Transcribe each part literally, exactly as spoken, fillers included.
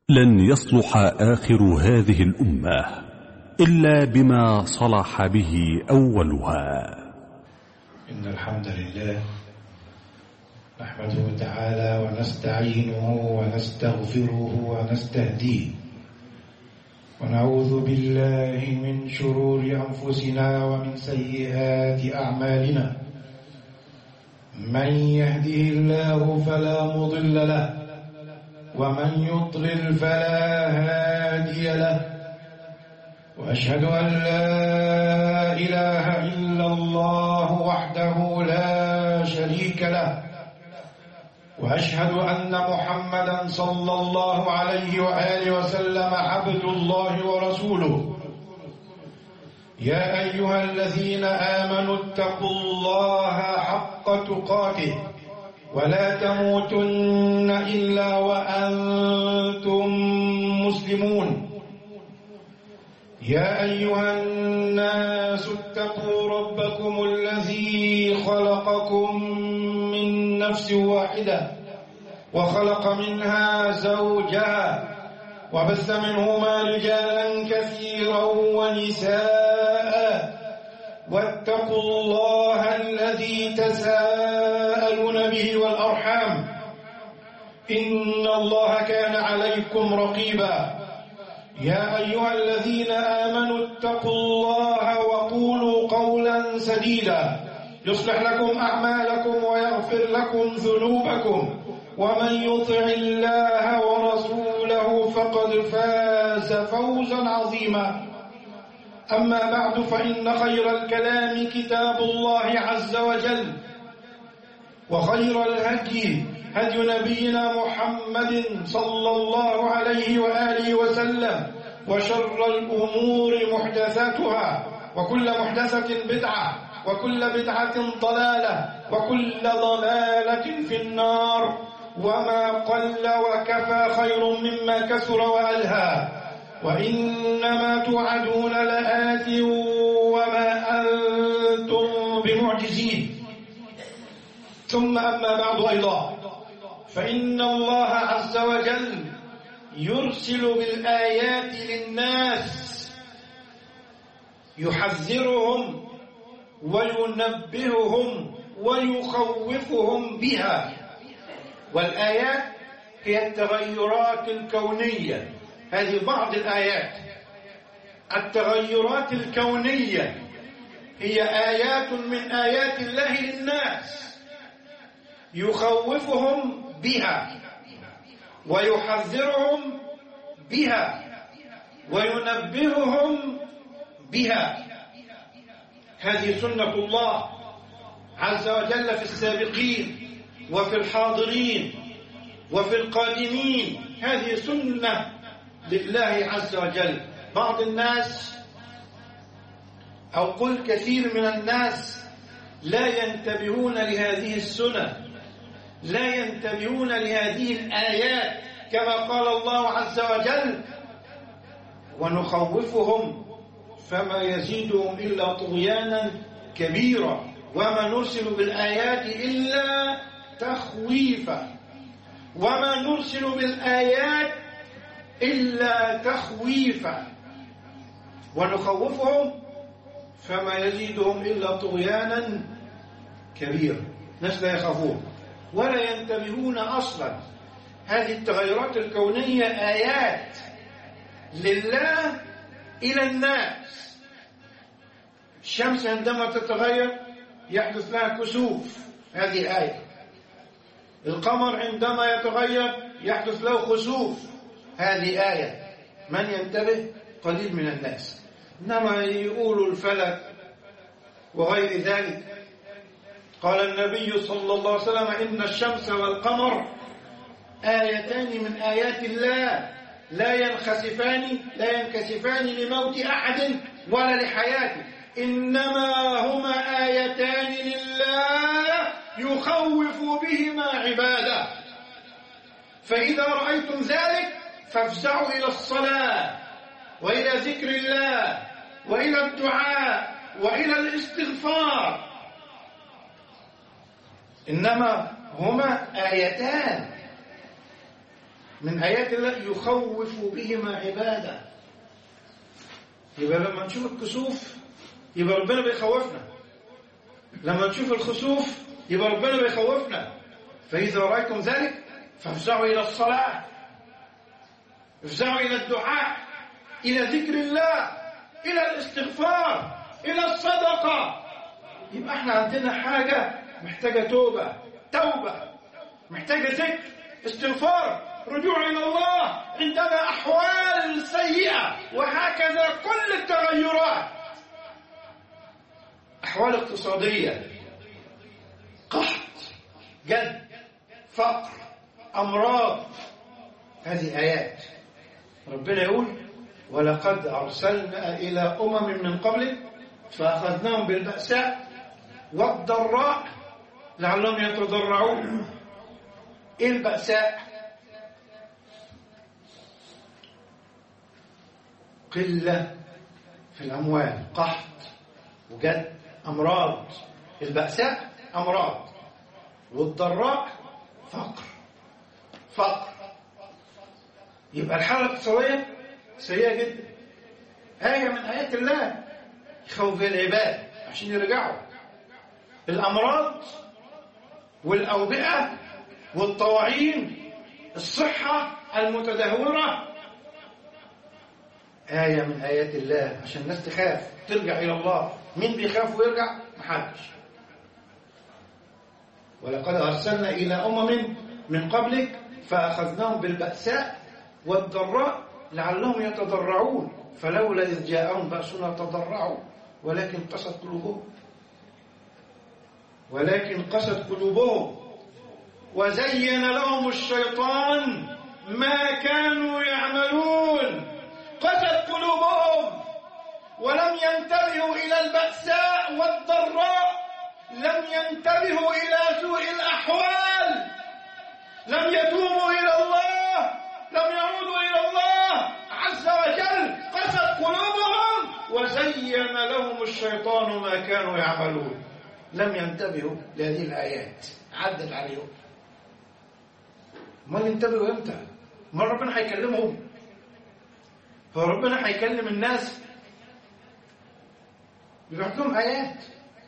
لن يصلح آخر هذه الأمة إلا بما صلح به أولها. إن الحمد لله نحمده تعالى ونستعينه ونستغفره ونستهديه، ونعوذ بالله من شرور أنفسنا ومن سيئات أعمالنا. من يهده الله فلا مضل له، ومن يضلل فلا هادي له، وأشهد أن لا إله إلا الله وحده لا شريك له، وأشهد أن محمدا صلى الله عليه وآله وسلم عبد الله ورسوله. يا أيها الذين آمنوا اتقوا الله حق تقاته ولا تموتن إلا وأنتم مسلمون. يا أيها الناس اتقوا ربكم الذي خلقكم من نفس واحدة وخلق منها زوجها وبث منهما رجالا كثيرا ونساء، واتقوا الله الذي تساءلون به والأرحام إن الله كان عليكم رقيبا. يا أيها الذين آمنوا اتقوا الله وقولوا قولا سديدا يصلح لكم أعمالكم ويغفر لكم ذنوبكم، ومن يطع الله ورسوله فقد فاز فوزا عظيما. أما بعد، فإن خير الكلام كتاب الله عز وجل، وخير الهدي هدي نبينا محمد صلى الله عليه وآله وسلم، وشر الأمور محدثاتها، وكل محدثة بدعة، وكل بدعة ضلالة، وكل ضلالة في النار. وما قل وكفى خير مما كثر وألهى، وإنما توعدون لآت وما أنتم بمعجزين. ثم أما بعد أيضا، فإن الله عز وجل يرسل بالآيات للناس يحذرهم وينبههم ويخوفهم بها. والآيات هي التغيرات الكونية. هذه بعض الآيات. التغيرات الكونية هي آيات من آيات الله للناس يخوفهم بها ويحذرهم بها وينبههم بها. هذه سنة الله عز وجل في السابقين وفي الحاضرين وفي القادمين. هذه سنة لله عز وجل. بعض الناس أو قل كثير من الناس لا ينتبهون لهذه السنة، لا ينتبهون لهذه الآيات، كما قال الله عز وجل: ونخوفهم فما يزيدهم إلا طغيانا كبيرا وما نرسل بالآيات إلا تخويفا. وما نرسل بالآيات إلا تخويفا ونخوفهم فما يزيدهم إلا طغيانا كبيرا. ناس لا يخافون ولا ينتبهون أصلا. هذه التغيرات الكونية آيات لله إلى الناس. الشمس عندما تتغير يحدث لها كسوف، هذه آية. القمر عندما يتغير يحدث له خسوف، هذه آية. من ينتبه؟ قليل من الناس. إنما يقولوا الفلك وغير ذلك. قال النبي صلى الله عليه وسلم: إن الشمس والقمر آيتان من آيات الله لا ينخسفان لا ينكسفان لموت أحد ولا لحياته، إنما هما آيتان لله يخوف بهما عباده. فإذا رأيتم ذلك فافزعوا إلى الصلاة وإلى ذكر الله وإلى الدعاء وإلى الاستغفار. إنما هما آيتان من آيات الله يخوف بهما عباده. يبقى لما نشوف الكسوف يبقى ربنا بيخوفنا، لما نشوف الخسوف يبقى ربنا بيخوفنا. فإذا رأيتم ذلك فافزعوا إلى الصلاة، افزعوا إلى الدعاء، إلى ذكر الله، إلى الاستغفار، إلى الصدقة. يبقى احنا عندنا حاجة محتاجة توبة، توبة محتاجة ذكر، استغفار، رجوع إلى الله عندنا أحوال سيئة. وهكذا كل التغيرات، أحوال اقتصادية، قحط، جد، فقر، أمراض، هذه آيات. ربنا يقول ولقد أرسلنا إلى أمم من قبلك فأخذناهم بالبأساء والضراء لعلهم يتضرعون. إيه البأساء؟ قلة في الأموال، قحط وجد، أمراض. البأساء أمراض، والضراء فقر، فقر. يبقى الحالة الاقتصادية سيئة جدا. آية من آيات الله يخوف العباد عشان يرجعوا. الأمراض والأوبئة والطواعين، الصحة المتدهورة، آية من آيات الله عشان الناس تخاف ترجع إلى الله. مين بيخاف ويرجع؟ محدش. ولقد أرسلنا إلى أمم من قبلك فأخذناهم بالبأساء والضراء لعلهم يتضرعون فلولا إذ جاءهم بأسنا تضرعوا ولكن قست قلوبهم ولكن قست قلوبهم وزين لهم الشيطان ما كانوا يعملون. قست قلوبهم ولم ينتبهوا إلى البأساء والضراء، لم ينتبهوا إلى سوء الأحوال، لم يتوبوا إلى الله، لم يعودوا إلى الله عز وجل. قست قلوبهم وزين لهم الشيطان ما كانوا يعملون. لم ينتبهوا لهذه الآيات، عدت عليهم. ما ينتبهوا امتى؟ ما ربنا هيكلمهم؟ هو ربنا هيكلم الناس يبعت لهم آيات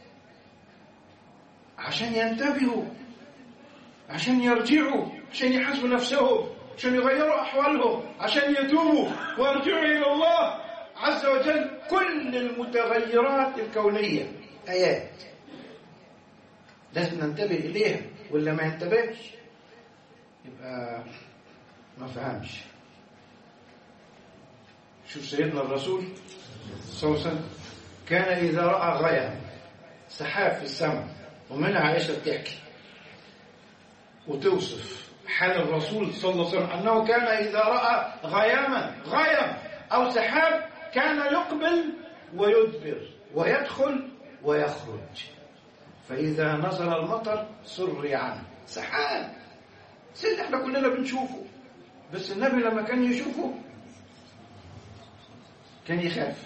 عشان ينتبهوا، عشان يرجعوا، عشان يحاسبوا نفسهم، عشان يغيروا أحوالهم، عشان يتوبوا ويرجعوا إلى الله عز وجل. كل المتغيرات الكونية آيات لازم ننتبه إليها، ولا ما ينتبهش يبقى ما فهمش. شوف سيدنا الرسول صلى الله عليه وسلم كان إذا رأى غيم، سحاب في السماء، ومنها عائشة بتحكي وتوصف حال الرسول صلى الله عليه وسلم أنه كان إذا رأى غياما، غيم أو سحاب، كان يقبل ويدبر ويدخل ويخرج، فإذا نزل المطر سري عنه. سحاب سيد احنا كلنا بنشوفه، بس النبي لما كان يشوفه كان يخاف.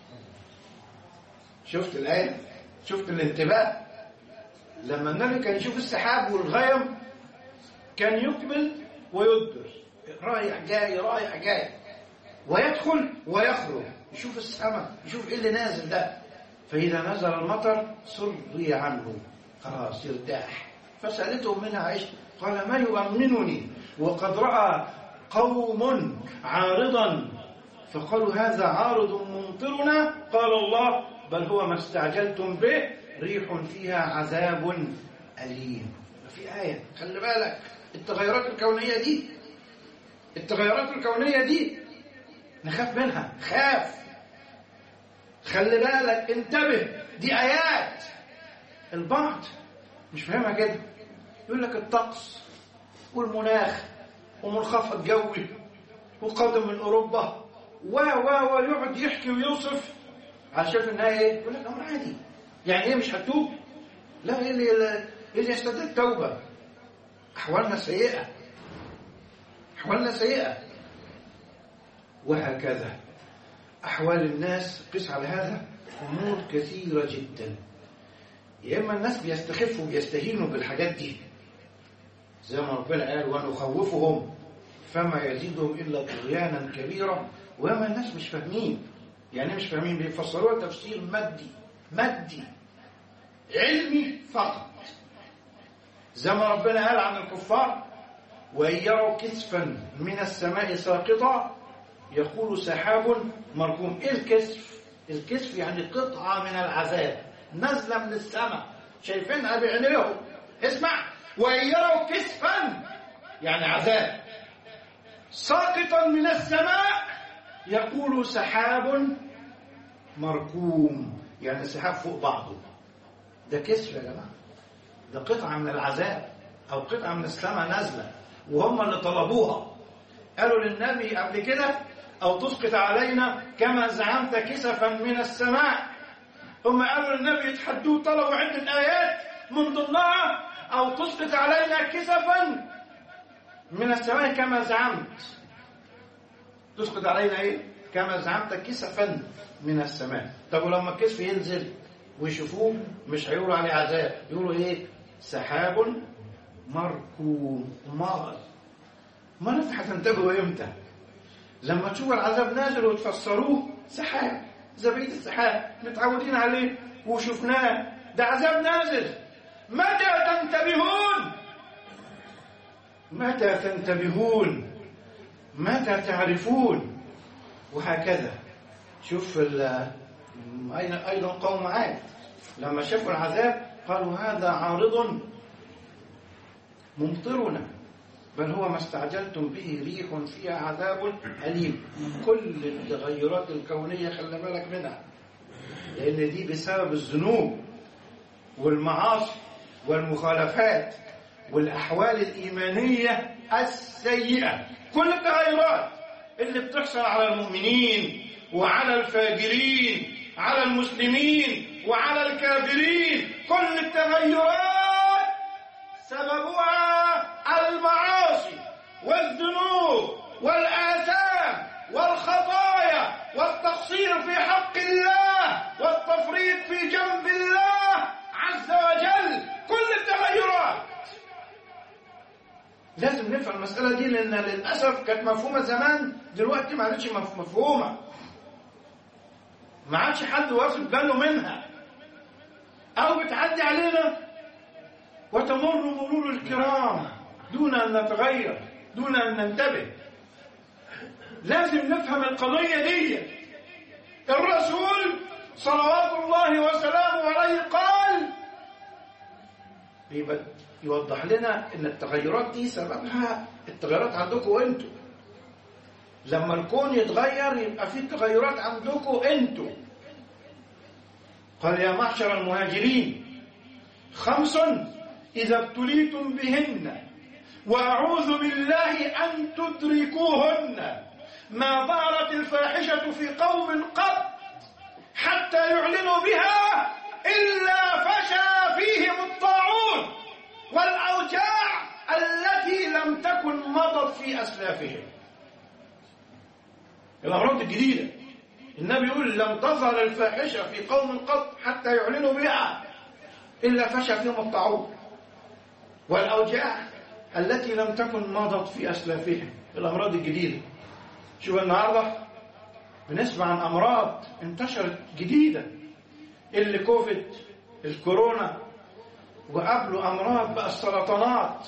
شفت الآية؟ شفت الانتباه؟ لما النبي كان يشوف السحاب والغيم كان يقبل ويدبر، رايح جاي رايح جاي، ويدخل ويخرج، يشوف السماء، يشوف ايه اللي نازل ده. فإذا نزل المطر سري عنه، خلاص يرتاح. فسألتهم منها عائشة قال ما يؤمنني وقد رأى قوم عارضا فقالوا هذا عارض ممطرنا، قال الله بل هو ما استعجلتم به ريح فيها عذاب أليم. في آية خلي بالك، التغيرات الكونية دي، التغيرات الكونية دي نخاف منها، خاف، خلي بالك، انتبه، دي آيات. البعض مش فاهمها كده، يقول لك الطقس والمناخ ومنخفض جوي وقادم من أوروبا و و ويقعد يحكي ويوصف على شايف النهاية ايه؟ يقول لك أمر عادي. يعني ايه مش هتوب؟ لا، ايه اللي اللي يستدل التوبة؟ أحوالنا سيئة، أحوالنا سيئة. وهكذا أحوال الناس، قس على هذا أمور كثيرة جدا. يا إما الناس بيستخفوا بيستهينوا بالحاجات دي زي ما ربنا قال ونخوفهم فما يزيدهم إلا طغيانا كبيرا. وياما الناس مش فاهمين، يعني مش فاهمين، بيفسروها تفسير مادي مادي علمي فقط، زي ما ربنا قال عن الكفار: وإن يروا كسفا من السماء ساقطا يقول سحاب مركوم. إيه الكسف؟ الكسف يعني قطعة من العذاب نازلة من السماء، شايفينها بعينيهم. اسمع، وإن يروا كسفا يعني عذاب ساقطا من السماء يقول سحاب مركوم، يعني سحاب فوق بعضه. ده كسف يا جماعة، ده قطعة من العذاب أو قطعة من السماء نازلة، وهم اللي طلبوها. قالوا للنبي قبل كده: أو تسقط علينا كما زعمت كسفا من السماء. هم قالوا للنبي يتحدوا، طلبوا عدة آيات من ضمنها أو تسقط علينا كسفا من السماء كما زعمت. تسقط علينا إيه؟ كما زعمت كسفا من السماء. طب ولما الكسف ينزل ويشوفوه مش هيقولوا عليه عذاب، يقولوا إيه؟ سحاب مركوم. مال ما انت هتنتبهوا امتى؟ لما تشوفوا العذاب نازل وتفسروه سحاب، زبيد السحاب متعودين عليه وشفناه، ده عذاب نازل. متى تنتبهون؟ متى تنتبهون؟ متى تعرفون؟ وهكذا. شوف أيضا قوم عاد لما شافوا العذاب قالوا: هذا عارض ممطرنا بل هو ما استعجلتم به ريح فيها عذاب أليم. كل التغيرات الكونية خلي بالك منها، لأن دي بسبب الذنوب والمعاصي والمخالفات والأحوال الإيمانية السيئة. كل التغيرات اللي بتحصل على المؤمنين وعلى الفاجرين، على المسلمين وعلى الكافرين، كل التغيرات سببها المعاصي والذنوب والآثام والخطايا والتقصير في حق الله والتفريط في جنب الله عز وجل. كل التغيرات لازم نفهم المسألة دي، لأن للأسف كانت مفهومة زمان، دلوقتي ما عادش مفهومة، ما عادش حد واخد باله منها، أو بتعدي علينا وتمر مرور الكرام دون أن نتغير، دون أن ننتبه. لازم نفهم القضية دي. الرسول صلوات الله وسلامه عليه قال، يوضح لنا ان التغيرات دي سببها التغيرات عندكم انتوا. لما الكون يتغير يبقى في تغيرات عندكم انتوا. قال: يا معشر المهاجرين خمس إذا ابتليتم بهن وأعوذ بالله أن تدركوهن ما ظهرت الفاحشة في قوم قط حتى يعلنوا بها إلا فشى فيهم الطاعون والأوجاع التي لم تكن مضت في أسلافهم. الأمراض الجديدة، النبي يقول: لم تظهر الفاحشة في قوم قط حتى يعلنوا بها إلا فشى فيهم الطاعون والأوجاع التي لم تكن مضت في أسلافهم. الأمراض الجديدة. شوف النهاردة بنسمع عن أمراض انتشرت جديدة، اللي كوفيد، الكورونا، وقبله أمراض بقى السرطانات.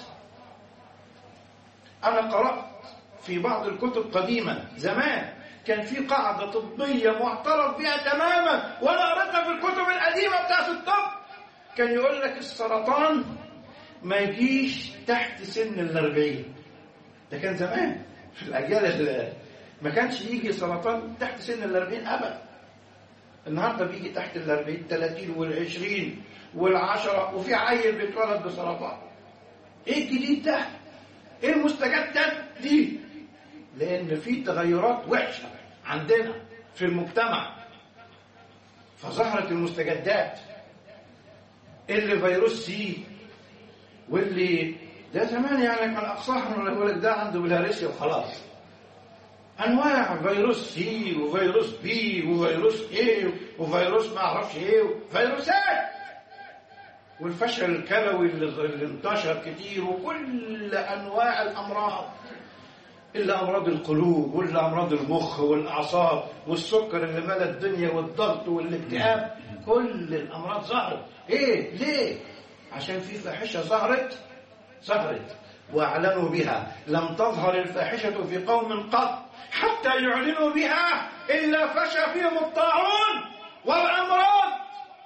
أنا قرأت في بعض الكتب قديما زمان كان في قاعدة طبية معترف بها تماما، وأنا قرأتها في الكتب القديمة بتاعت الطب، كان يقول لك السرطان ما يجيش تحت سن الأربعين. ده كان زمان في الأجيال اللي ما كانش يجي سرطان تحت سن الأربعين أبدا. النهارده بيجي تحت الأربعين، الثلاثين والعشرين والعشرة، وفي عيل بيتولد بسرطان. إيه الجديد ده؟ إيه المستجدات دي؟ لأن في تغيرات وحشة عندنا في المجتمع، فظهرت المستجدات اللي فيروس سي، واللي ده زمان يعني كان أقصاهم يقول لك ده عنده بلاريسيا وخلاص. أنواع فيروس سي وفيروس بي وفيروس ايه وفيروس ما أعرفش ايه فيروسات، والفشل الكلوي اللي انتشر كتير، وكل أنواع الأمراض إلا أمراض القلوب وإلا أمراض المخ والأعصاب والسكر اللي ملا الدنيا والضغط والاكتئاب. كل الأمراض ظهرت. إيه؟ ليه؟ عشان في فاحشة ظهرت ظهرت وأعلنوا بها. لم تظهر الفاحشة في قوم قط حتى يعلنوا بها إلا فشى فيهم الطاعون والأمراض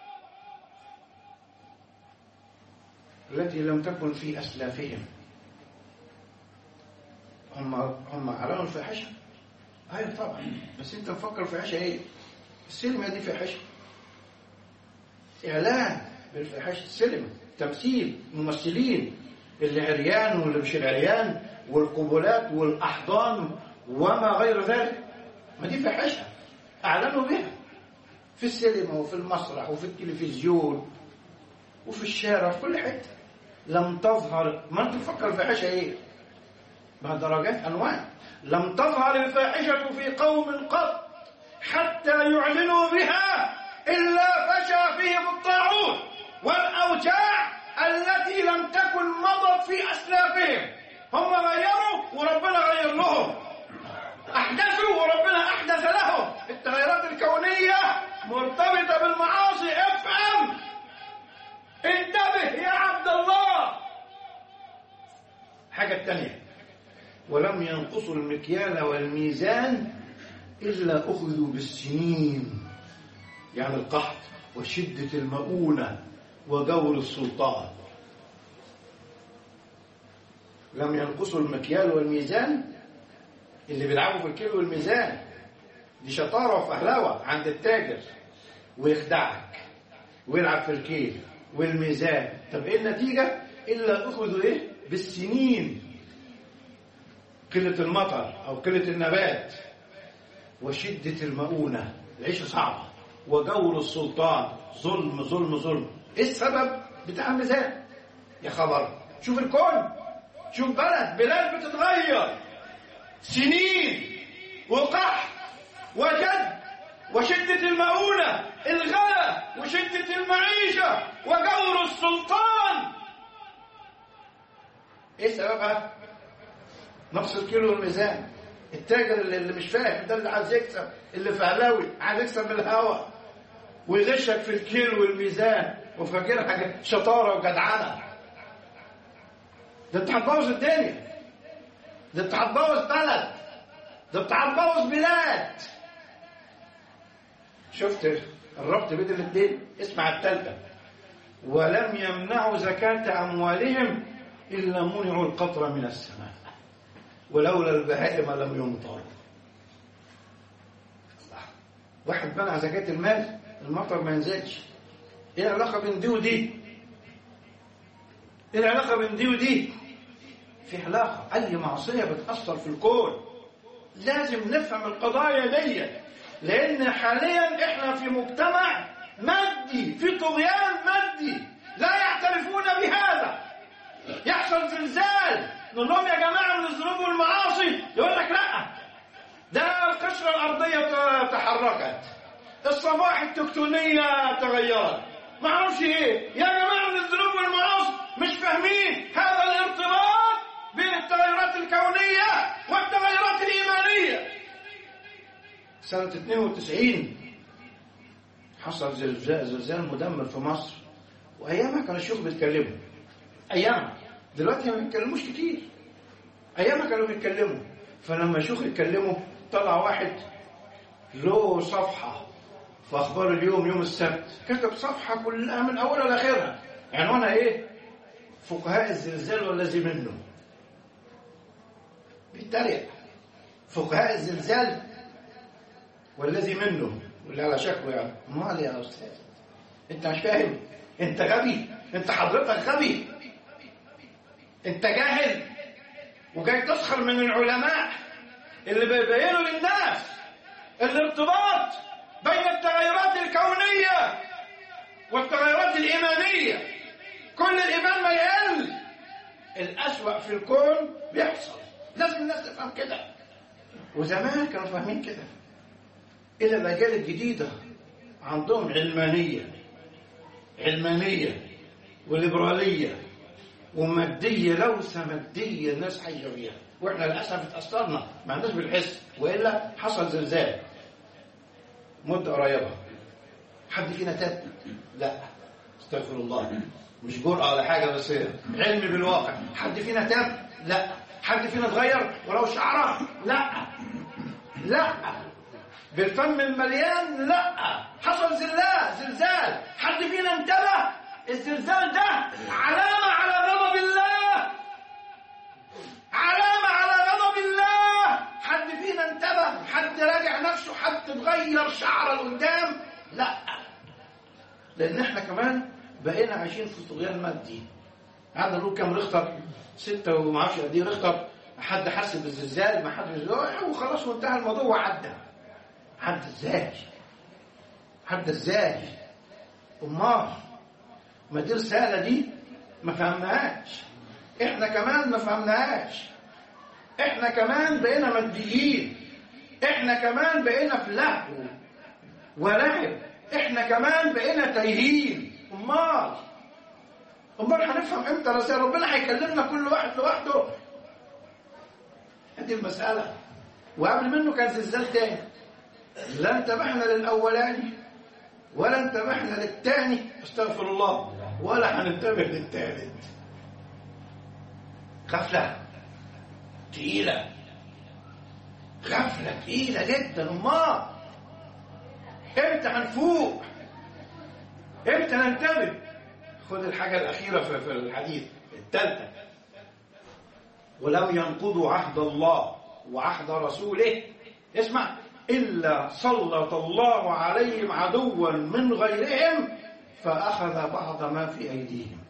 التي لم تكن في أسلافهم. هم هم أعلنوا الفاحشة. أيوة طبعا، بس أنت مفكر الفاحشة إيه؟ السينما دي فاحشة، إعلان بالفاحشة. السينما تمثيل، ممثلين، اللي عريان واللي مش العريان، والقبلات والأحضان وما غير ذلك، ما دي فاحشة أعلنوا بها في السينما وفي المسرح وفي التلفزيون وفي الشارع في كل حتة. لم تظهر. ما أنت تفكر الفاحشة إيه؟ ما درجات أنواع. لم تظهر الفاحشة في قوم قط حتى يعلنوا بها إلا فشى فيهم الطاعون والأوجاع التي لم تكن مضت في أسلافهم. هم غيروا وربنا غير لهم، أحدثوا وربنا أحدث لهم. التغيرات الكونية مرتبطة بالمعاصي. افهم، انتبه يا عبد الله. حاجة الثانية، ولم ينقصوا المكيال والميزان إلا أخذوا بالسنين، يعني القحط وشدة المؤونة وجور السلطان. لم ينقصوا المكيال والميزان. اللي بيلعبوا في الكيلو والميزان دي شطارة وفهلوة عند التاجر، ويخدعك ويلعب في الكيل والميزان. طب ايه النتيجة؟ إلا أخذوا ايه؟ بالسنين، قلة المطر أو قلة النبات وشدة المؤونة، العيشة صعبة، وجور السلطان، ظلم ظلم ظلم. ايه السبب بتاع الميزان؟ يا خبر، شوف الكون، شوف بلد بلاد بتتغير، سنين وقحط وجد وشدة المؤونة، الغلا وشدة المعيشة وجور السلطان. ايه سببها؟ نقص الكيلو والميزان. التاجر اللي مش فاهم ده اللي عايز يكسب، اللي فهلاوي عايز يكسب من الهوا ويغشك في الكيلو والميزان وفاكرها حاجه شطاره وجدعنه. ده انت هتبوظ الدنيا، ده انت هتبوظ بلد، ده انت هتبوظ بلاد. شفت الربط بين الاثنين؟ اسمع الثالثه، ولم يمنعوا زكاة أموالهم إلا منعوا القطر من السماء ولولا البهائم لم يمطروا. واحد منع زكاة المال، المطر ما ينزلش. ايه العلاقة بين دي ودي؟ ايه العلاقة بين دي ودي؟ في علاقة. أي معصية بتأثر في الكون. لازم نفهم القضايا دي، لأن حاليا احنا في مجتمع مادي، في طغيان مادي، لا يعترفون بهذا. يحصل زلزال نقول لهم يا جماعة من الذنوب والمعاصي، يقول لك لا، ده القشرة الأرضية تحركت، الصفائح التكتونية تغيرت، ما اعرفش ايه. يا جماعة من الذنوب والمعاصي مش فاهمين هذا الارتباط بين التغيرات الكونية والتغيرات الإيمانية. سنة اثنين وتسعين حصل زلزال زلزال مدمر في مصر، وأيامها كانوا الشيوخ بيتكلموا. أيامها، دلوقتي ما بيتكلموش كتير. أيامها كانوا بيتكلموا. فلما الشيوخ يتكلموا طلع واحد له صفحة في أخبار اليوم يوم السبت، كتب صفحة كلها من أولها لآخرها، عنوانها إيه؟ فقهاء الزلزال والذي منه. بيتريق. فقهاء الزلزال والذي منه، واللي على شكله يعني. امال يا أستاذ أنت مش فاهم؟ أنت غبي، أنت حضرتك غبي، أنت جاهل وجاي تسخر من العلماء اللي بيبينوا للناس الارتباط بين التغيرات الكونية والتغيرات الإيمانية. كل الإيمان ما يقل، الأسوأ في الكون بيحصل. لازم الناس تفهم كده، وزمان كانوا فاهمين كده. إلى الأجيال الجديدة عندهم علمانية علمانية وليبرالية ومادية، لوثة مادية الناس حية فيها. واحنا للاسف اتاثرنا ما عندناش بالحس، والا حصل زلزال مده قريبه. حد فينا تاب؟ لا، استغفر الله، مش جرأة ولا حاجه، بس علم بالواقع. حد فينا تاب؟ لا. حد فينا اتغير ولو شعره؟ لا لا. بالفم المليان؟ لا. حصل زلزال زلزال حد فينا انتبه؟ الزلزال ده علامه على غضب الله، علامه على غضب الله. حد فينا انتبه؟ حد راجع نفسه؟ حد اتغير شعره لقدام؟ لا، لان احنا كمان بقينا عايشين في طغيان مادي. قعدنا نقول كام ريختر؟ ستة وما اعرفش قد ايه ريختر. حد حس بالزلزال؟ ما حدش، وخلاص وانتهى الموضوع وعدى. عدى ازاي؟ عدى ازاي؟ امال ما دي رساله دي ما فهمناهاش. احنا كمان ما فهمناهاش. احنا كمان بقينا ماديين. احنا كمان بقينا في لهو ولعب. احنا كمان بقينا تايهين. امال امال هنفهم امتى رسائل ربنا؟ هيكلمنا كل واحد لوحده. هذه المساله. وقبل منه كان زلزال تاني، لا انتبهنا للاولاني ولا انتبهنا للثاني، استغفر الله، ولا هننتبه للثالث. غفله تقيله، غفله تقيله جدا. امال امتى هنفوق؟ امتى ننتبه؟ خذ الحاجه الاخيره في الحديث الثالثه: ولو ينقضوا عهد الله وعهد رسوله، اسمع، إلا سلط الله عليهم عدوا من غيرهم فأخذ بعض ما في أيديهم.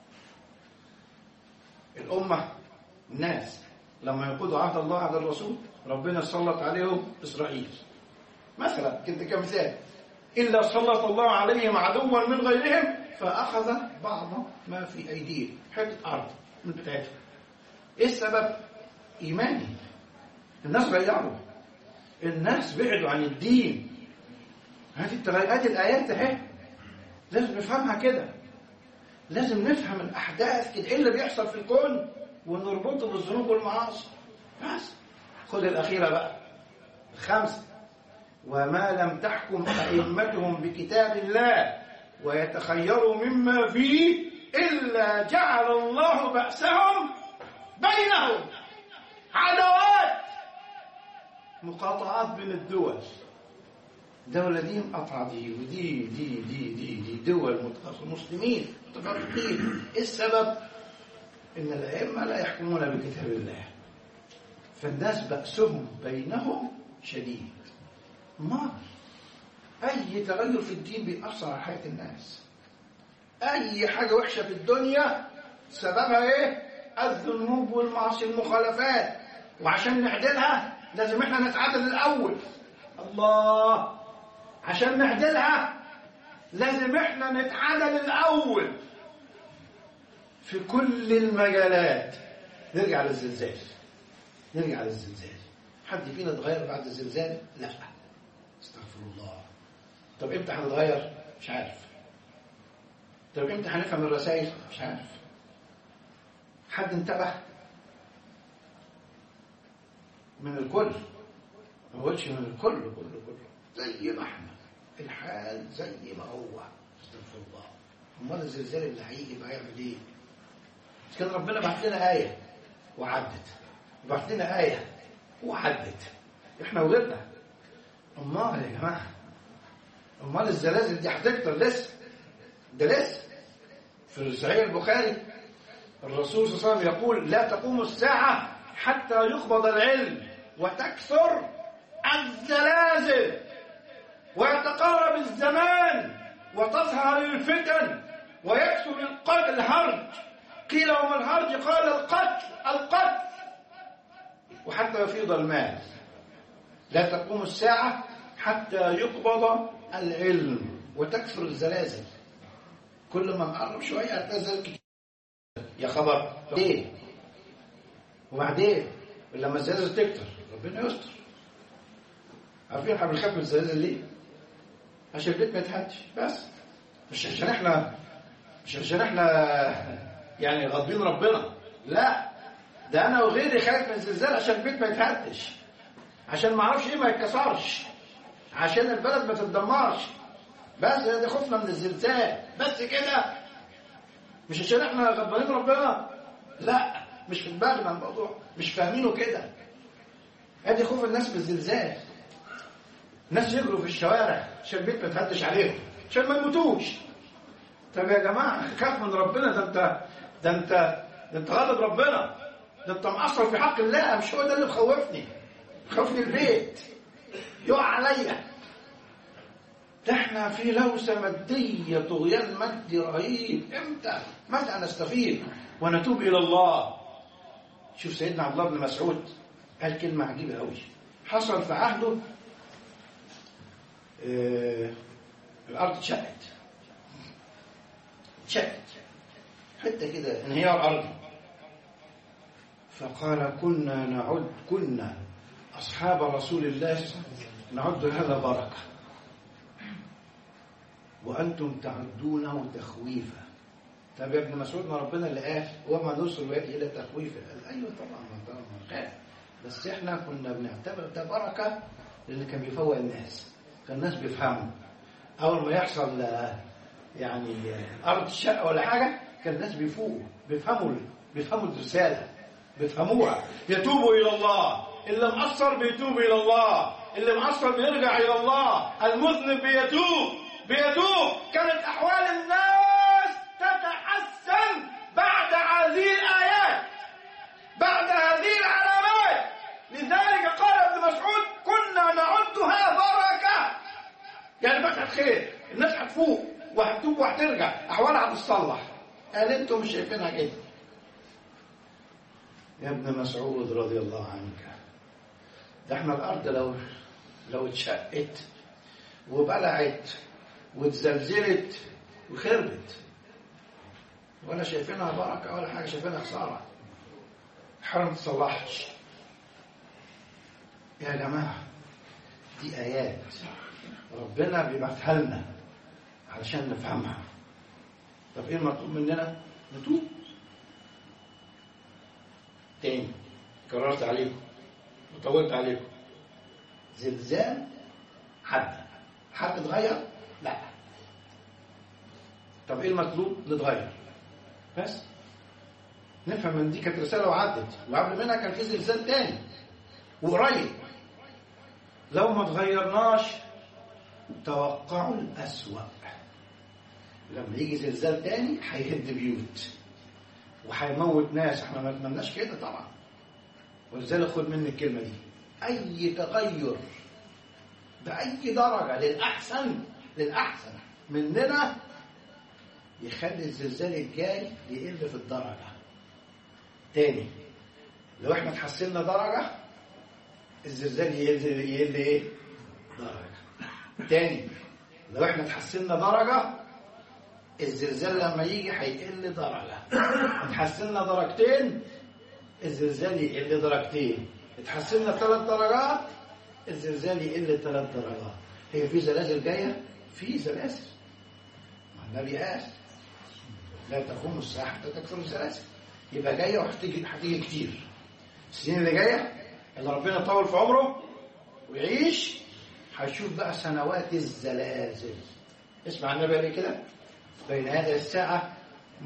الأمة، الناس لما ينقضوا عهد الله وعهد الرسول، ربنا سلط عليهم إسرائيل مثلا، كنت كمثال. إلا سلط الله عليهم عدوا من غيرهم فأخذ بعض ما في أيديهم، حتة أرض من بتاعتهم. إيه السبب؟ إيماني. الناس غيروا، الناس بعدوا عن الدين. هذه التغيرات الآيات اهي لازم نفهمها كده. لازم نفهم الأحداث كده، إيه اللي بيحصل في الكون ونربطه بالذنوب والمعاصي. بس خد الأخيرة بقى، الخمسة: وما لم تحكم أئمتهم بكتاب الله ويتخيروا مما فيه إلا جعل الله بأسهم بينهم عداوات، مقاطعات بين الدول. دولة دي مقاطعة دي، ودي دي دي دي دي دول مسلمين متفرقين. ايه السبب؟ ان الائمة لا يحكمون بكتاب الله، فالناس بأسهم بينهم شديد. ما اي تغير في الدين بيأثر على حياة الناس. اي حاجة وحشة في الدنيا سببها ايه؟ الذنوب والمعاصي المخالفات. وعشان نعدلها لازم احنا نتعادل الاول. الله، عشان نعدلها لازم احنا نتعادل الاول في كل المجالات. نرجع للزلزال، نرجع للزلزال. حد فينا اتغير بعد الزلزال؟ لا، استغفر الله. طب امتى هنتغير؟ مش عارف. طب امتى هنفهم الرسائل؟ مش عارف. حد انتبه من الكل؟ ما بقولش من الكل، كله كله زي ما احنا، الحال زي ما هو، استغفر الله. امال الزلزال اللي هيجي بقى يعمل ايه؟ كان ربنا بعت لنا آية وعدت، وبعت لنا آية وعدت، احنا وغيرنا. امال يا جماعه، امال الزلازل دي هتكتر لسه، ده لسه. في صحيح البخاري الرسول صلى الله عليه وسلم يقول: لا تقوم الساعة حتى يقبض العلم وتكثر الزلازل ويتقارب الزمان وتظهر الفتن ويكثر القتل الهرج. قيل وما الهرج؟ قال القتل القتل وحتى يفيض المال. لا تقوم الساعة حتى يقبض العلم وتكثر الزلازل. كل ما نقرب شوية هتنزل كتير. يا خبر ايه؟ وبعدين لما الزلازل تكتر ربنا يستر. عارفين احنا بنخاف من الزلازل ليه؟ عشان البيت ما يتهدش بس، مش عشان احنا مش عشان احنا يعني غاضبين ربنا، لا، ده انا وغيري خايف من الزلزال عشان البيت ما يتهدش، عشان ما اعرفش ايه ما يتكسرش، عشان البلد ما تتدمرش. بس ده خوفنا من الزلزال بس كده، مش عشان احنا غضبانين ربنا، لا مش في دماغنا الموضوع، مش فاهمينه كده. ادي خوف الناس بالزلزال، الناس يجروا في الشوارع عشان البيت ما يتهدش عليهم، عشان ما يموتوش. طب يا جماعه خاف من ربنا، ده انت ده انت ده انت غضب ربنا، ده انت مقصر في حق الله. مش هو ده اللي مخوفني، خوفني البيت يقع عليا. ده احنا في لوسه ماديه، طغيان مادي رهيب. امتى؟ متى نستفيد ونتوب الى الله؟ شوف سيدنا عبد الله بن مسعود قال كلمه عجيبه قوي. حصل في عهده اه الارض اتشقت اتشقت حتى كده، انهيار ارضي. فقال كنا نعد كنا اصحاب رسول الله نعد هذا بركه وأنتم تعدونه تخويفا. طب يا ابن مسعود، ما ربنا اللي قال وما نرسل الوحي إلا تخويفا. قال أيوه طبعا ما قال، بس إحنا كنا بنعتبر ده بركة لأن كان بيفوق الناس، كان الناس بيفهموا. أول ما يحصل يعني أرض شقة ولا حاجة كان الناس بيفوقوا، بيفهموا بيفهموا الرسالة، بيفهموها. يتوبوا إلى الله، اللي مقصر بيتوب إلى الله، اللي مقصر بيرجع إلى الله، المذنب بيتوب بيتوب. كانت أحوال الناس تتحسن بعد هذه الآيات، بعد هذه العلامات. لذلك قال ابن مسعود كنا نعدها بركة، يعني بقى خير، الناس هتفوق وهتتوب وهترجع، أحوالها هتتصلح. قال انتم مش شايفينها كده يا ابن مسعود رضي الله عنك؟ ده احنا الأرض لو لو اتشقت وبلعت واتزلزلت وخربت ولا شايفينها بركة ولا حاجة، شايفينها خسارة، حرام ما تصلحش. يا جماعة دي آيات ربنا بيبعثها لنا علشان نفهمها. طب ايه المطلوب مننا؟ نتوب. تاني كررت عليكم وطولت عليكم، زلزال حد حد اتغير؟ لا. طب ايه المطلوب؟ نتغير بس، نفهم ان دي كانت رساله وعدت، وقبل منها كان في زلزال تاني وقريب. لو ما اتغيرناش توقعوا الأسوأ، لما يجي زلزال تاني هيهد بيوت وهيموت ناس. احنا ما نتمناش كده طبعا، ولذلك خد مني الكلمه دي، اي تغير باي درجه للاحسن للاحسن مننا يخلي الزلزال الجاي يقل في الدرجه. تاني، لو احنا اتحسنا درجه الزلزال يقل يقل ايه؟ درجه. تاني، لو احنا اتحسنا درجه الزلزال لما يجي هيقل درجه. اتحسنا درجتين الزلزال يقل درجتين. اتحسنا ثلاث درجات الزلزال يقل ثلاث درجات. هي في زلازل جايه؟ في زلازل، ما النبي قال لا تقوم الساعه حتى تكثر الزلازل. يبقى جايه وهتيجي هتيجي كتير. السنين اللي جايه اللي ربنا يطول في عمره ويعيش هيشوف بقى سنوات الزلازل. اسمع النبي قال كده، بين هذه الساعه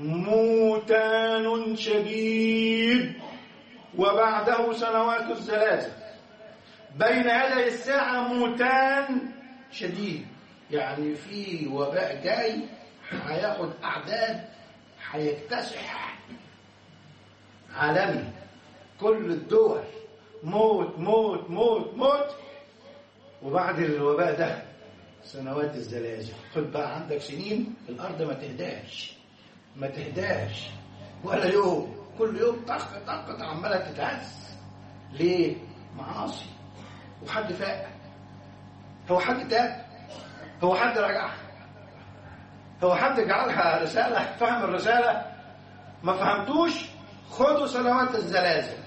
موتان شديد وبعده سنوات الزلازل. بين هذه الساعه موتان شديد، يعني في وباء جاي هياخد اعداد، هيكتسح عالمي، كل الدول موت موت موت موت. وبعد الوباء ده سنوات الزلازل. خد بقى عندك سنين الارض ما تهداش ما تهداش ولا يوم، كل يوم طق طق عماله تتهز. ليه؟ معاصي. وحد فاق؟ هو حد تاب؟ هو حد رجع؟ هو حد جعلها رساله؟ فهم الرساله؟ ما فهمتوش؟ خدوا سنوات الزلازل.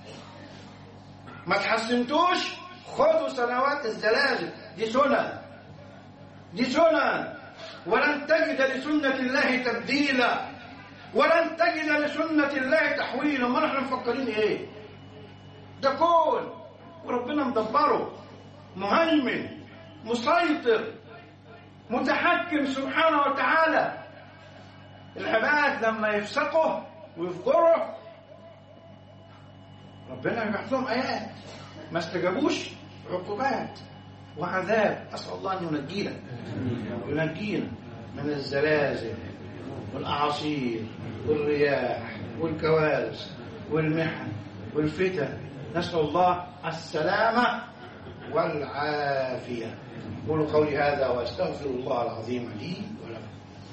ما تحسنتوش؟ خدوا سنوات الزلازل. دي سنن، دي سنن، ولن تجد لسنة الله تبديلا. ولن تجد لسنة الله تحويلا. ما نحن مفكرين ايه؟ ده كون وربنا مدبره، مهيمن، مسيطر، متحكم سبحانه وتعالى. العباد لما يفسقوا ويفجروا ربنا يبعث لهم آيات، ما استجابوش عقوبات وعذاب. أسأل الله أن ينجينا ينجينا من الزلازل والأعاصير والرياح والكوارث والمحن والفتن. نسأل الله السلامة والعافية. قولوا قولي هذا وأستغفر الله العظيم لي ولكم.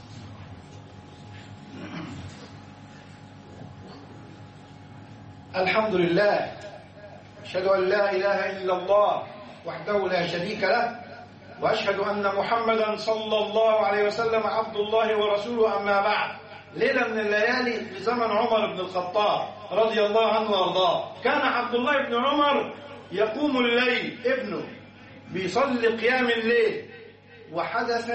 الحمد لله، أشهد أن لا إله إلا الله وحده لا شريك له، وأشهد أن محمدا صلى الله عليه وسلم عبد الله ورسوله. أما بعد، ليلة من الليالي في زمن عمر بن الخطاب رضي الله عنه وارضاه، كان عبد الله بن عمر يقوم الليل، ابنه بيصلي قيام الليل، وحدث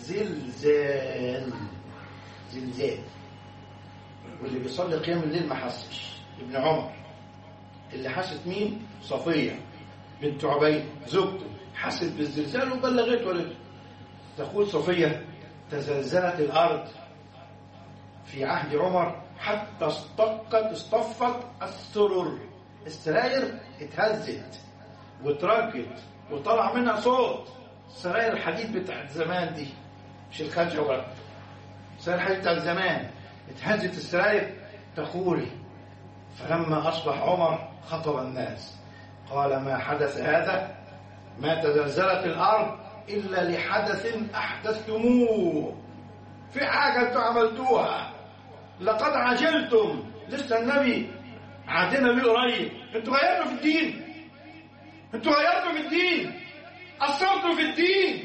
زلزال زلزال واللي بيصلي قيام الليل ما حسش. ابن عمر اللي حست مين؟ صفية بنت عبيد زوجته، حست بالزلزال وبلغت والده. تقول صفية: تزلزلت الأرض في عهد عمر حتى استقت اصطفت السرر، السراير اتهزت وترجت وطلع منها صوت. السراير الحديد بتاعت زمان دي، مش الخشب ولا السراير الحديد بتاعت زمان، اتهزت السراير. تقول: فلما أصبح عمر خطب الناس قال: ما حدث هذا؟ ما تزلزلت الأرض إلا لحدث أحدثتموه، في حاجة أنتم عملتوها، لقد عجلتم. لسه النبي عادنا بيه قريب، أنتم غيرتوا في الدين، أنتم غيرتوا في الدين، أثرتوا في الدين.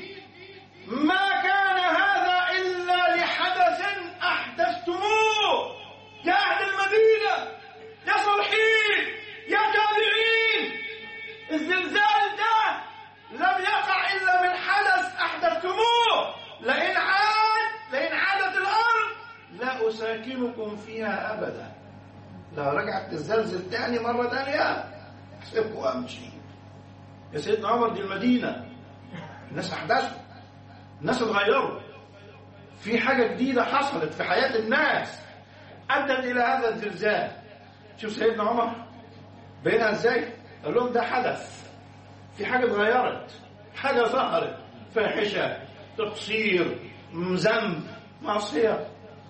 ما كان هذا إلا لحدث أحدثتموه. يا أهل المدينة، يا صالحين، يا تابعين، الزلزال ده لم يقع إلا من حدث أحدثتموه. لئن عاد لئن عادت الأرض لا أساكنكم فيها أبدا. لا رجعت تزلزل تاني مرة تانية أسيبكم وأمشي. يا سيدنا عمر، دي المدينة، الناس أحدثوا، الناس اتغيروا، في حاجة جديدة حصلت في حياة الناس أدت إلى هذا الزلزال. شوف سيدنا عمر بينها ازاي؟ قال لهم: ده حدث، في حاجة اتغيرت، حاجة ظهرت، فاحشة، تقصير، ذنب، معصية.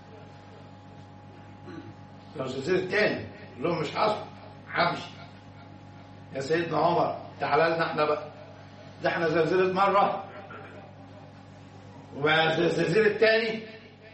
لو زلزال تاني قال لهم: مش حصل، حبش. يا سيدنا عمر تعالى لنا احنا بقى، ده احنا زلزلت مرة وزلزال التاني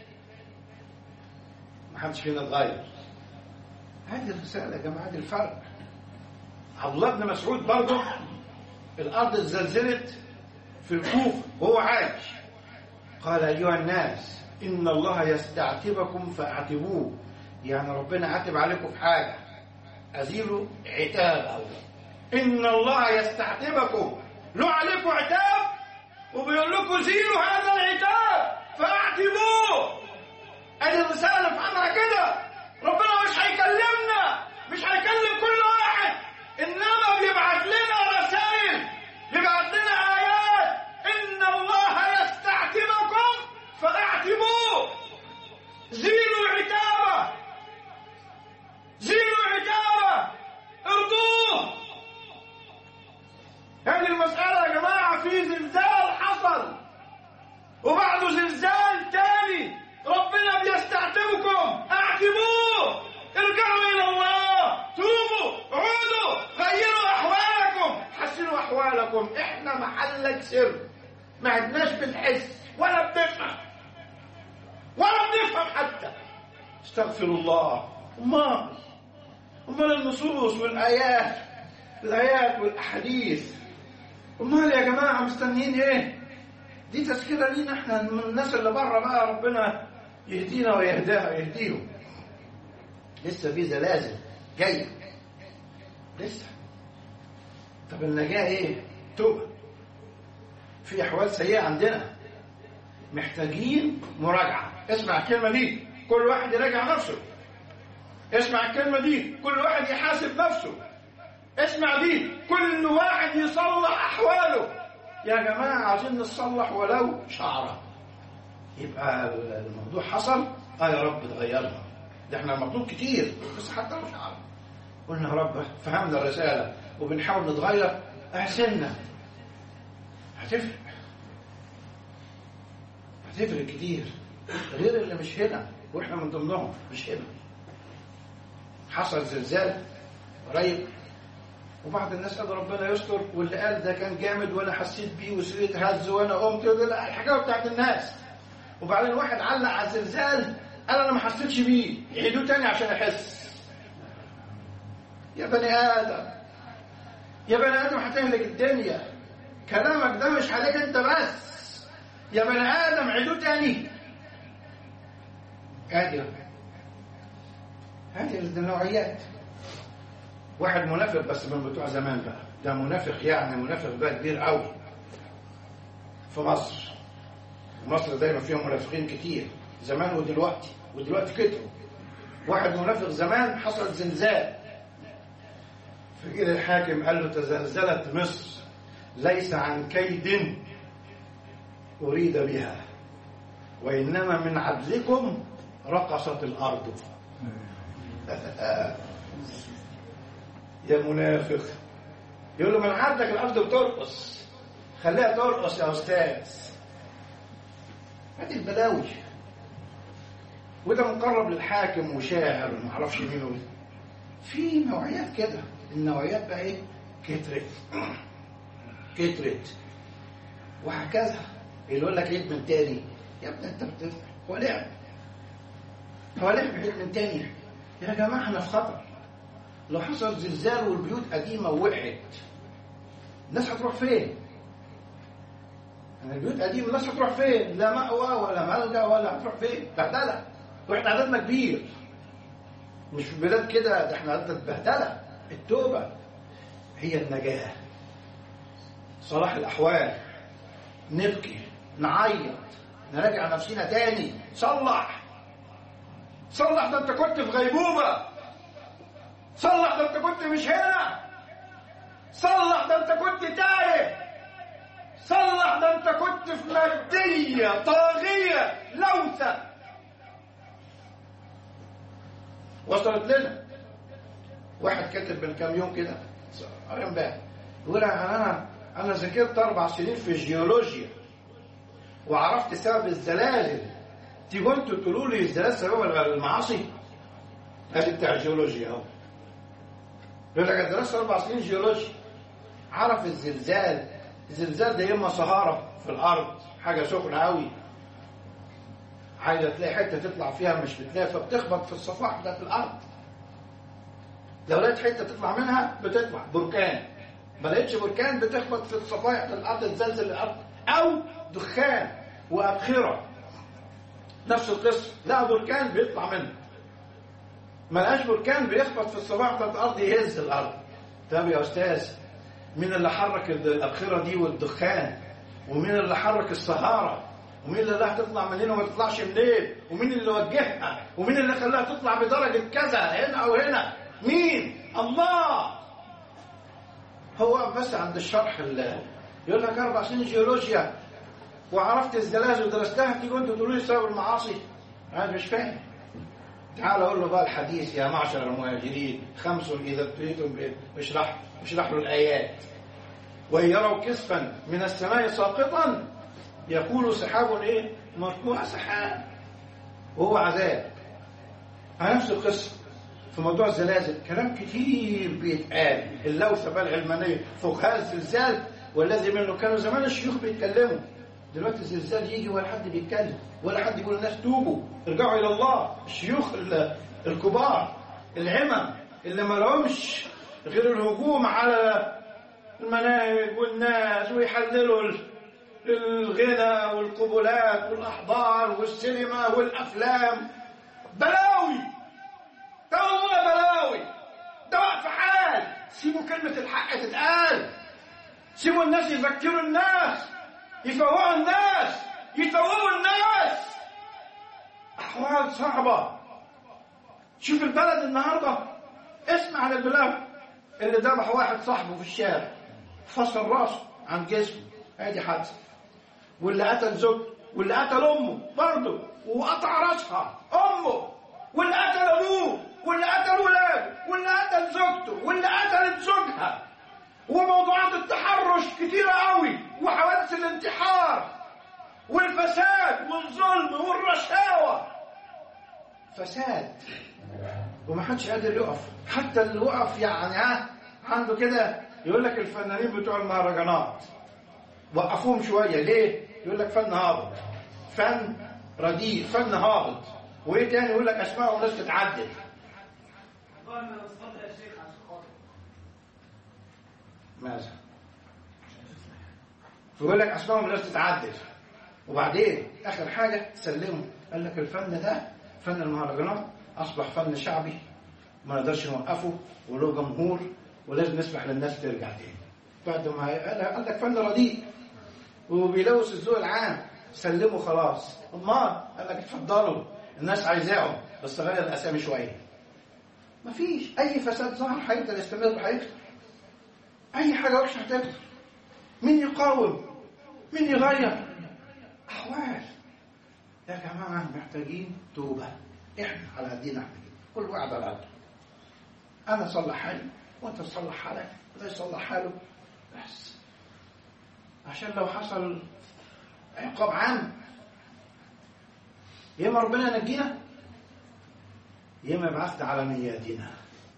ما حدش فينا اتغير. هذه الرسالة يا جماعة، هذه الفرق. عبد الله بن مسعود برضه الأرض اتزلزلت في الكوفة وهو عايش، قال: أيها الناس، إن الله يستعتبكم فاعتبوه. يعني ربنا عاتب عليكم في حاجة، أزيلوا عتاب. أولا إن الله يستعتبكم، له عليكم عتاب وبيقول لكم زيلوا هذا العتاب فاعتبوه. هذه الرسالة فهمها كده. ربنا مش هيكلمنا، مش هيكلم كل واحد، إنما بيبعت لنا رسائل، بيبعت لنا آيات. إن الله يستعتبكم فاعتبوه. زيلوا عتابه، زيلوا عتابه، ارضوه. هذه المسألة يا جماعة، في زلزال حصل وبعده زلزال تاني، ربنا بيستعتبكم، اعتبوه، ارجعوا إلى الله، توبوا، عودوا، غيروا أحوالكم، حسنوا أحوالكم. إحنا محلك سر، ما عدناش بنحس ولا بنفهم ولا بنفهم حتى. استغفر الله. أمال أمال النصوص والآيات، الآيات والأحاديث، أمال يا جماعة مستنيين إيه؟ دي تذكرة لينا إحنا من الناس اللي بره بقى، ربنا يهدينا ويهداها ويهديهم. لسه في زلازل جاية لسه. طب النجاة إيه؟ توبة. في أحوال سيئة عندنا محتاجين مراجعة. اسمع الكلمة دي، كل واحد يراجع نفسه. اسمع الكلمة دي، كل واحد يحاسب نفسه. اسمع دي، كل واحد يصلح أحواله. يا جماعة عايزين نصلح ولو شعرة. يبقى الموضوع حصل، اه يا رب تغيرنا. ده احنا المطلوب كتير بس حتى لو شعرة. قلنا يا رب فهمنا الرسالة وبنحاول نتغير، احسننا. هتفرق هتفرق كتير غير اللي مش هنا واحنا من ضمنهم مش هنا. حصل زلزال قريب وبعض الناس قال ربنا يستر، واللي قال ده كان جامد وانا حسيت بيه وسريت هز وانا قمت. لا، الحكايه بتاعت الناس. وبعدين واحد علق على الزلزال قال انا ما حسيتش بيه، يعيدوه تاني عشان احس. يا بني ادم يا بني ادم هتهلك الدنيا. كلامك ده مش عليك انت بس يا بني ادم، عيدوه تاني. ادي هذه النوعيات. واحد منافق بس من بتوع زمان بقى، ده منافق يعني منافق بقى كبير قوي في مصر. مصر دايما فيها منافقين كتير، زمان ودلوقتي، ودلوقتي كتروا. واحد منافق زمان حصل زلزال، فجأة الحاكم قال له تزلزلت مصر ليس عن كيد أريد بها وإنما من عدلكم رقصت الأرض. يا منافق، يقول له من عدلك الأرض بترقص، خليها ترقص يا أستاذ. هذه البلاوي. وده مقرب للحاكم وشاعر وما اعرفش مين. في نوعيات كده، النوعيات بقى ايه؟ كترت كترت وهكذا. اللي يقول لك عيد من تاني، يا ابني انت بتفهم هو لعب هو لعب عيد من تاني. يا جماعه احنا في خطر. لو حصل زلزال والبيوت قديمه ووقعت، الناس هتروح فين؟ يعني البيوت قديمه، الناس هتروح فين؟ لا مأوى ولا ملجأ ولا هتروح فين؟ بهدله. واحنا عددنا كبير، مش في بلاد كده، ده احنا عددنا بهدله. التوبه هي النجاه، صلاح الاحوال، نبكي نعيط نراجع نفسنا تاني. صلح صلح، ده انت كنت في غيبوبه. صلح، ده انت كنت مش هنا. صلح، ده انت كنت تايه. صلح، ده انت كنت في ماديه طاغيه لوثه. وصلت لنا. واحد كاتب من كام يوم كده قريب امبارح، يقول انا انا ذاكرت اربع سنين في الجيولوجيا وعرفت سبب الزلازل. تيجوا انتوا تقولوا لي الزلازل سببها المعاصي؟ ادي بتاع الجيولوجيا اهو. يقول لك درست اربع سنين جيولوجيا، عرف الزلزال. الزلزال ده يما صهاره في الارض، حاجه سخنه قوي، عايزه تلاقي حته تطلع فيها مش بتلاقي، فبتخبط في الصفائح بتاعت الارض. لو لقيت حته تطلع منها بتطلع بركان، ما لقيتش بركان بتخبط في الصفائح بتاعت الارض تزلزل الارض. او دخان وابخره نفس القصه، لا بركان بيطلع منه، ما لقاش بركان بيخبط في الصفائح بتاعت الارض يهز الارض. طب يا استاذ، مين اللي حرك الابخره دي والدخان؟ ومين اللي حرك الصهاره؟ ومين اللي خلاها تطلع من هنا وما تطلعش منين؟ ومين اللي وجهها؟ ومين اللي خلاها تطلع بدرجه كذا هنا او هنا؟ مين؟ الله. هو بس عند الشرح اللي يقول لك اربع سنين جيولوجيا وعرفت الزلازل ودرستها، تيجوا انتوا تقولوا لي سبب المعاصي؟ انا مش فاهم. تعال اقول له بقى الحديث يا معشر المهاجرين خمس اذا ابتليتم اشرح اشرح له الايات. وان يروا كسفا من السماء ساقطا يقول سحاب ايه؟ مركوع. سحاب وهو عذاب. على نفس القصه في موضوع الزلازل كلام كتير بيتقال، اللوثه بقى العلمانيه فقهاء الزلزال والذي منه. كانوا زمان الشيوخ بيتكلموا، دلوقتي الزلزال يجي ولا حد بيتكلم ولا حد يقول للناس توبوا ارجعوا الى الله. الشيوخ الكبار العمم اللي ما لهمش غير الهجوم على المناهج والناس ويحللوا الغنى والقبلات والاحضار والسينما والافلام. بلاوي تونا بلاوي. ده وقف حال. سيبوا كلمه الحق تتقال، سيبوا الناس يذكروا الناس، يفوقوا الناس، يفوقوا الناس. أحوال صعبة. شوف البلد النهاردة، اسمع عن البلاد اللي ذبح واحد صاحبه في الشارع فصل راسه عن جسمه، هذه حادثة. واللي قتل زوجته، واللي قتل أمه برضه وقطع راسها أمه، واللي قتل أبوه، واللي قتل ولاده، واللي قتل زوجته، واللي قتلت زوجها. وموضوعات التحرش كتيرة قوي، وحوادث الانتحار والفساد والظلم والرشاوى. فساد ومحدش قادر يقف. حتى اللي وقف يعني ها عنده كده يقول لك الفنانين بتوع المهرجانات وقفوهم شوية. ليه؟ يقول لك فن هابط، فن رديء، فن هابط. وايه تاني؟ يقول لك اسماء وناس تتعدل. ماذا؟ يقول لك اسماء وناس تتعدل. وبعدين اخر حاجه تسلمه، قال لك الفن ده فن المهرجانات اصبح فن شعبي ما نقدرش نوقفه وله جمهور ولازم نسمح للناس ترجع تاني. بعد ما قال لك فن رديء وبيلوث الذوق العام، سلموا خلاص. امال قال لك اتفضلوا الناس عايزاهم بس غير الاسامي شويه. مفيش اي فساد ظهر هيفضل يستمر، هيكتر اي حاجه وحشه هتكتر. مين يقاوم؟ مين يغير؟ احوال يا جماعه محتاجين توبه. احنا على قدينا، احنا كل واحد على قده. انا اصلح حالي وانت تصلح حالك وده يصلح حاله بس، عشان لو حصل عقاب عام يا اما ربنا ينجينا يا اما يبعثنا على نياتنا.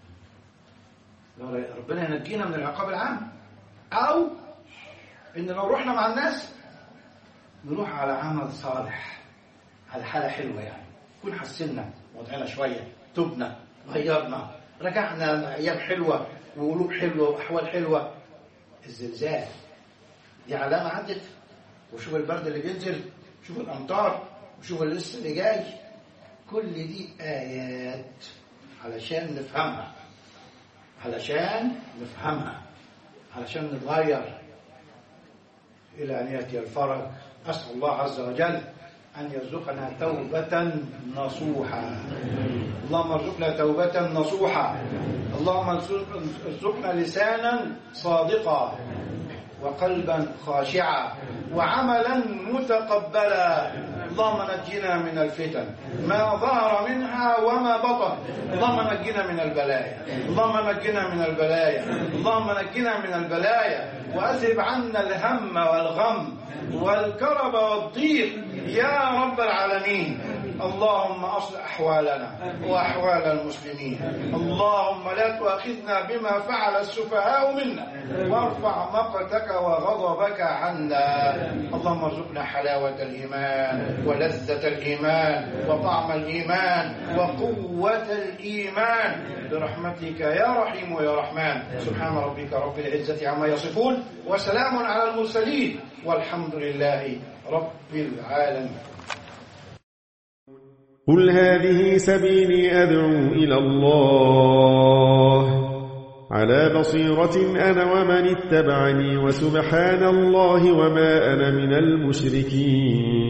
ربنا ينجينا من العقاب العام، او ان لو رحنا مع الناس نروح على عمل صالح، على حاله حلوه، يعني نكون حسنا وضعنا شويه، تبنا، غيرنا، رجعنا لايام حلوه وقلوب حلوه واحوال حلوه. الزلزال دي علامه عدت، وشوف البرد اللي بينزل، شوف الامطار، وشوف اللسه اللي جاي. كل دي ايات علشان نفهمها، علشان نفهمها علشان نتغير الى ان ياتي الفرج. اسال الله عز وجل أن يرزقنا توبة نصوحة. اللهم ارزقنا توبة نصوحة. اللهم ارزقنا لسانا صادقا وقلبا خاشعا وعملا متقبلا. اللهم نجنا من الفتن ما ظهر منها وما بطن. اللهم نجنا من البلايا، اللهم نجنا من البلايا، اللهم نجنا من البلايا، وأذهب عنا الهم والغم والكرب والضيق يا رب العالمين. اللهم أصلح أحوالنا وأحوال المسلمين. اللهم لا تؤاخذنا بما فعل السفهاء منا، وارفع مقتك وغضبك عنا. اللهم ارزقنا حلاوة الإيمان ولذة الإيمان وطعم الإيمان وقوة الإيمان برحمتك يا رحيم ويا رحمن. سبحان ربك رب العزة عما يصفون، وسلام على المرسلين، والحمد لله رب العالمين. قل هذه سبيلي أدعو إلى الله على بصيرة أنا ومن اتبعني، وسبحان الله وما أنا من المشركين.